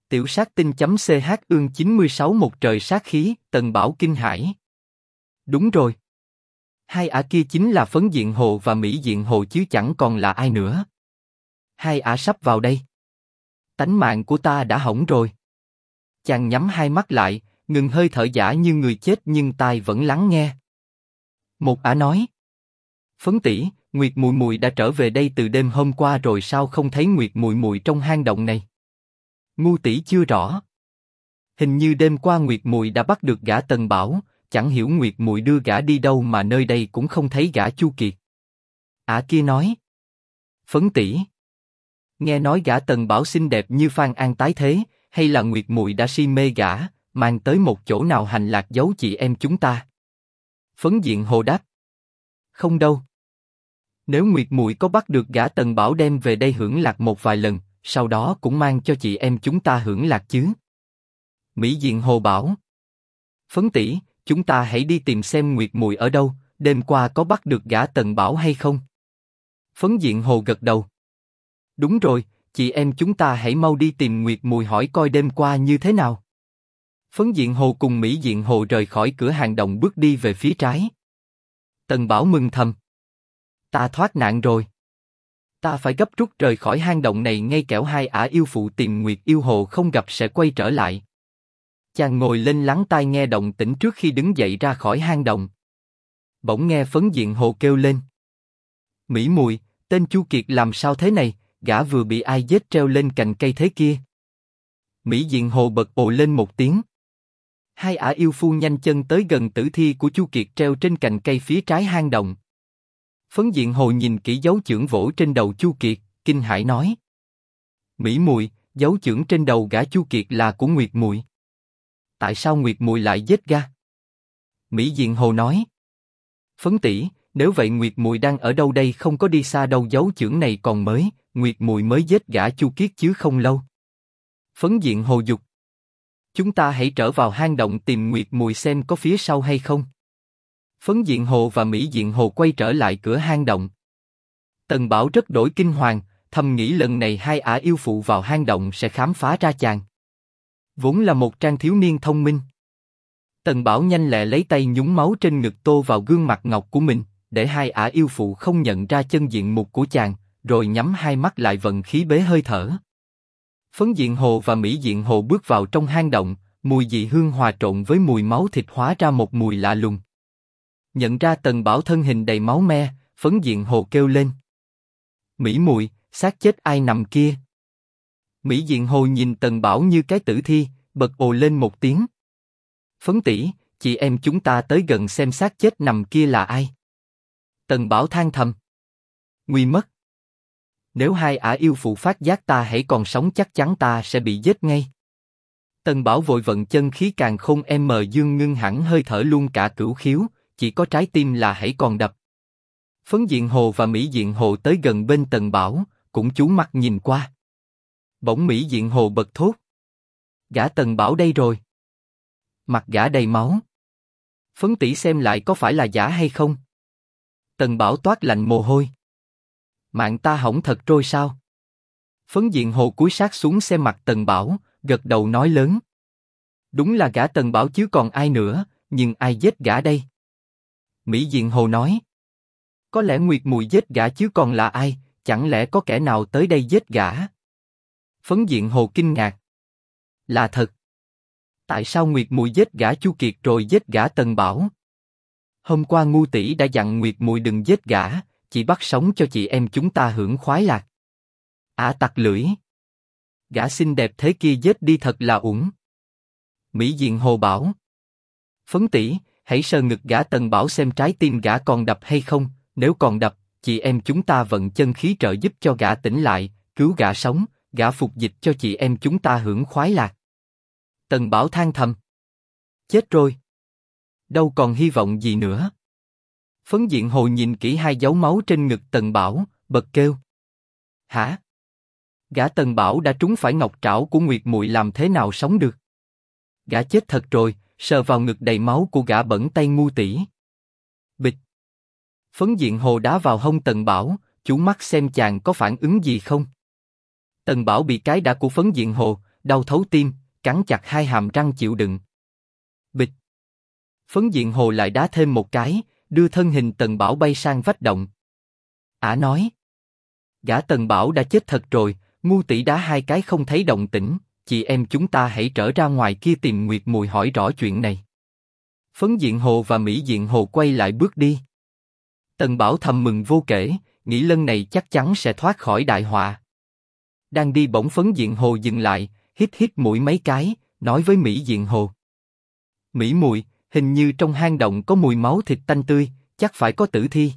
Tiểu sát tinh.ch ương 96 một trời sát khí, Tần Bảo kinh hãi. Đúng rồi. Hai ả kia chính là Phấn Diện Hồ và Mỹ Diện Hồ chứ chẳng còn là ai nữa. Hai ả sắp vào đây. Tánh mạng của ta đã hỏng rồi. Chàng nhắm hai mắt lại, ngừng hơi thở giả như người chết nhưng tai vẫn lắng nghe. Một ả nói. Phấn tỷ, Nguyệt Mùi Mùi đã trở về đây từ đêm hôm qua rồi sao không thấy Nguyệt Mùi Mùi trong hang động này? Ngu tỷ chưa rõ. Hình như đêm qua Nguyệt Mùi đã bắt được gã Tần Bảo, chẳng hiểu Nguyệt Mùi đưa gã đi đâu mà nơi đây cũng không thấy gã Chu Kiệt. Ả kia nói. Phấn tỷ, nghe nói gã Tần Bảo xinh đẹp như Phan An tái thế, hay là Nguyệt Mùi đã si mê gã, mang tới một chỗ nào hành lạc giấu chị em chúng ta? Phấn Diện Hồ đáp. Không đâu. Nếu Nguyệt Mùi có bắt được gã Tần Bảo đem về đây hưởng lạc một vài lần, sau đó cũng mang cho chị em chúng ta hưởng lạc chứ. Mỹ Diện Hồ bảo. Phấn tỷ, chúng ta hãy đi tìm xem Nguyệt Mùi ở đâu, đêm qua có bắt được gã Tần Bảo hay không? Phấn Diện Hồ gật đầu. Đúng rồi, chị em chúng ta hãy mau đi tìm Nguyệt Mùi hỏi coi đêm qua như thế nào. Phấn Diện Hồ cùng Mỹ Diện Hồ rời khỏi cửa hang động bước đi về phía trái. Tần Bảo mừng thầm. Ta thoát nạn rồi. Ta phải gấp rút rời khỏi hang động này ngay kẻo hai ả yêu phụ tìm Nguyệt Yêu Hồ không gặp sẽ quay trở lại. Chàng ngồi lên lắng tai nghe động tĩnh trước khi đứng dậy ra khỏi hang động. Bỗng nghe Phấn Diện Hồ kêu lên. Mỹ Mùi, tên Chu Kiệt làm sao thế này, gã vừa bị ai giết treo lên cành cây thế kia? Mỹ Diện Hồ bật ồ lên một tiếng. Hai ả yêu phu nhanh chân tới gần tử thi của Chu Kiệt treo trên cành cây phía trái hang động. Phấn Diện Hồ nhìn kỹ dấu chưởng vỗ trên đầu Chu Kiệt, kinh hãi nói. Mỹ Mùi, dấu chưởng trên đầu gã Chu Kiệt là của Nguyệt Mùi. Tại sao Nguyệt Mùi lại giết gã? Mỹ Diện Hồ nói. Phấn tỷ, nếu vậy Nguyệt Mùi đang ở đâu đây, không có đi xa đâu, dấu chưởng này còn mới, Nguyệt Mùi mới giết gã Chu Kiệt chứ không lâu. Phấn Diện Hồ dục. Chúng ta hãy trở vào hang động tìm Nguyệt Mùi xem có phía sau hay không. Phấn Diện Hồ và Mỹ Diện Hồ quay trở lại cửa hang động. Tần Bảo rất đổi kinh hoàng, thầm nghĩ lần này hai ả yêu phụ vào hang động sẽ khám phá ra chàng. Vốn là một trang thiếu niên thông minh. Tần Bảo nhanh lẹ lấy tay nhúng máu trên ngực tô vào gương mặt ngọc của mình, để hai ả yêu phụ không nhận ra chân diện mục của chàng, rồi nhắm hai mắt lại vận khí bế hơi thở. Phấn Diện Hồ và Mỹ Diện Hồ bước vào trong hang động, mùi dị hương hòa trộn với mùi máu thịt hóa ra một mùi lạ lùng. Nhận ra Tần Bảo thân hình đầy máu me, Phấn Diện Hồ kêu lên. Mỹ Mùi, xác chết ai nằm kia? Mỹ Diện Hồ nhìn Tần Bảo như cái tử thi, bật ồ lên một tiếng. Phấn tỷ, chị em chúng ta tới gần xem xác chết nằm kia là ai. Tần Bảo than thầm. Nguy mất. Nếu hai ả yêu phụ phát giác ta hãy còn sống chắc chắn ta sẽ bị giết ngay. Tần Bảo vội vận chân khí càn khôn dương ngưng hẳn hơi thở luôn cả cửu khiếu, chỉ có trái tim là hãy còn đập. Phấn Diện Hồ và Mỹ Diện Hồ tới gần bên Tần Bảo, cũng chú mắt nhìn qua. Bỗng Mỹ Diện Hồ bật thốt. Gã Tần Bảo đây rồi. Mặt gã đầy máu. Phấn tỷ xem lại có phải là giả hay không? Tần Bảo toát lạnh mồ hôi. Mạng ta hỏng thật rồi sao? Phấn Diện Hồ cúi sát xuống xem mặt Tần Bảo, gật đầu nói lớn. Đúng là gã Tần Bảo chứ còn ai nữa, nhưng ai giết gã đây? Mỹ Diện Hồ nói. Có lẽ Nguyệt Mùi giết gã chứ còn là ai, chẳng lẽ có kẻ nào tới đây giết gã? Phấn Diện Hồ kinh ngạc. Là thật. Tại sao Nguyệt Mùi giết gã Chu Kiệt rồi giết gã Tần Bảo? Hôm qua ngu tỷ đã dặn Nguyệt Mùi đừng giết gã, chỉ bắt sống cho chị em chúng ta hưởng khoái lạc. Tặc lưỡi. Gã xinh đẹp thế kia giết đi thật là uổng. Mỹ Diện Hồ bảo. Phấn tỷ, hãy sờ ngực gã Tần Bảo xem trái tim gã còn đập hay không, nếu còn đập, chị em chúng ta vận chân khí trợ giúp cho gã tỉnh lại, cứu gã sống, gã phục dịch cho chị em chúng ta hưởng khoái lạc. Tần Bảo than thầm. Chết rồi. Đâu còn hy vọng gì nữa. Phấn Diện Hồ nhìn kỹ hai dấu máu trên ngực Tần Bảo, bật kêu. Hả? Gã Tần Bảo đã trúng phải ngọc trảo của Nguyệt Mùi làm thế nào sống được? Gã chết thật rồi, sờ vào ngực đầy máu của gã bẩn tay ngu tỷ. Bịch. Phấn Diện Hồ đá vào hông Tần Bảo, chú mắt xem chàng có phản ứng gì không. Tần Bảo bị cái đá của Phấn Diện Hồ, đau thấu tim, cắn chặt hai hàm răng chịu đựng. Bịch. Phấn diện hồ lại đá thêm một cái, đưa thân hình Tần Bảo bay sang vách động. Ả nói. Gã Tần Bảo đã chết thật rồi, ngu tỷ đá hai cái không thấy động tĩnh, chị em chúng ta hãy trở ra ngoài kia tìm Nguyệt Mùi hỏi rõ chuyện này. Phấn diện hồ và Mỹ diện hồ quay lại bước đi. Tần Bảo thầm mừng vô kể, nghĩ lần này chắc chắn sẽ thoát khỏi đại họa. Đang đi bỗng Phấn diện hồ dừng lại, hít hít mũi mấy cái, nói với Mỹ diện hồ. Mỹ Mùi, hình như trong hang động có mùi máu thịt tanh tươi, chắc phải có tử thi.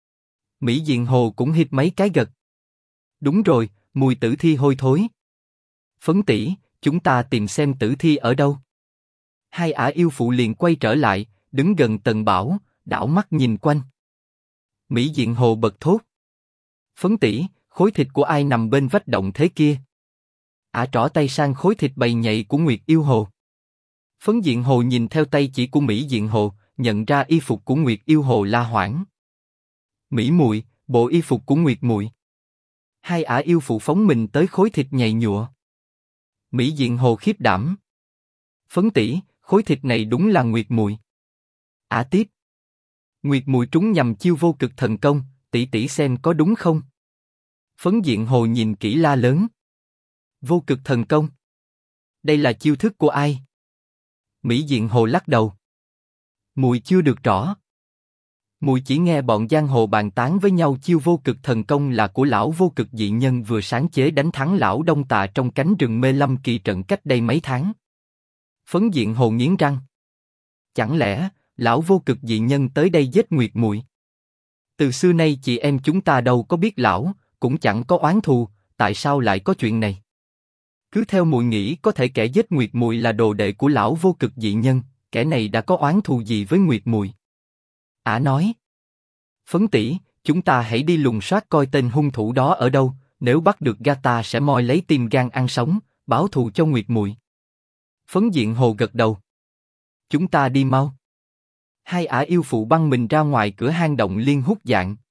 Mỹ diện hồ cũng hít mấy cái gật. Đúng rồi, mùi tử thi hôi thối. Phấn tỷ, chúng ta tìm xem tử thi ở đâu. Hai ả yêu phụ liền quay trở lại, đứng gần Tần Bảo, đảo mắt nhìn quanh. Mỹ diện hồ bật thốt. Phấn tỷ, khối thịt của ai nằm bên vách động thế kia? Ả trỏ tay sang khối thịt bầy nhầy của Nguyệt yêu hồ. Phấn diện hồ nhìn theo tay chỉ của Mỹ diện hồ, nhận ra y phục của Nguyệt yêu hồ la hoảng. Mỹ Mùi, bộ y phục của Nguyệt Mùi. Hai ả yêu phụ phóng mình tới khối thịt nhầy nhụa. Mỹ diện hồ khiếp đảm. Phấn tỷ, khối thịt này đúng là Nguyệt Mùi. Ả tiếp. Nguyệt Mùi trúng nhầm chiêu vô cực thần công, tỷ tỷ xem có đúng không? Phấn diện hồ nhìn kỹ la lớn. Vô cực thần công? Đây là chiêu thức của ai? Mỹ diện hồ lắc đầu. Mùi chưa được rõ. Mùi chỉ nghe bọn giang hồ bàn tán với nhau chiêu vô cực thần công là của lão vô cực dị nhân vừa sáng chế đánh thắng lão Đông Tà trong cánh rừng Mê Lâm kỳ trận cách đây mấy tháng. Phấn diện hồ nghiến răng. Chẳng lẽ lão vô cực dị nhân tới đây giết Nguyệt Mùi? Từ xưa nay chị em chúng ta đâu có biết lão, cũng chẳng có oán thù, tại sao lại có chuyện này? Cứ theo mùi nghĩ có thể kẻ giết Nguyệt Mùi là đồ đệ của lão vô cực dị nhân, kẻ này đã có oán thù gì với Nguyệt Mùi? Ả nói. Phấn tỷ, chúng ta hãy đi lùng soát coi tên hung thủ đó ở đâu, nếu bắt được gã ta sẽ moi lấy tim gan ăn sống, báo thù cho Nguyệt Mùi. Phấn diện hồ gật đầu. Chúng ta đi mau. Hai ả yêu phụ băng mình ra ngoài cửa hang động liên hút dạng.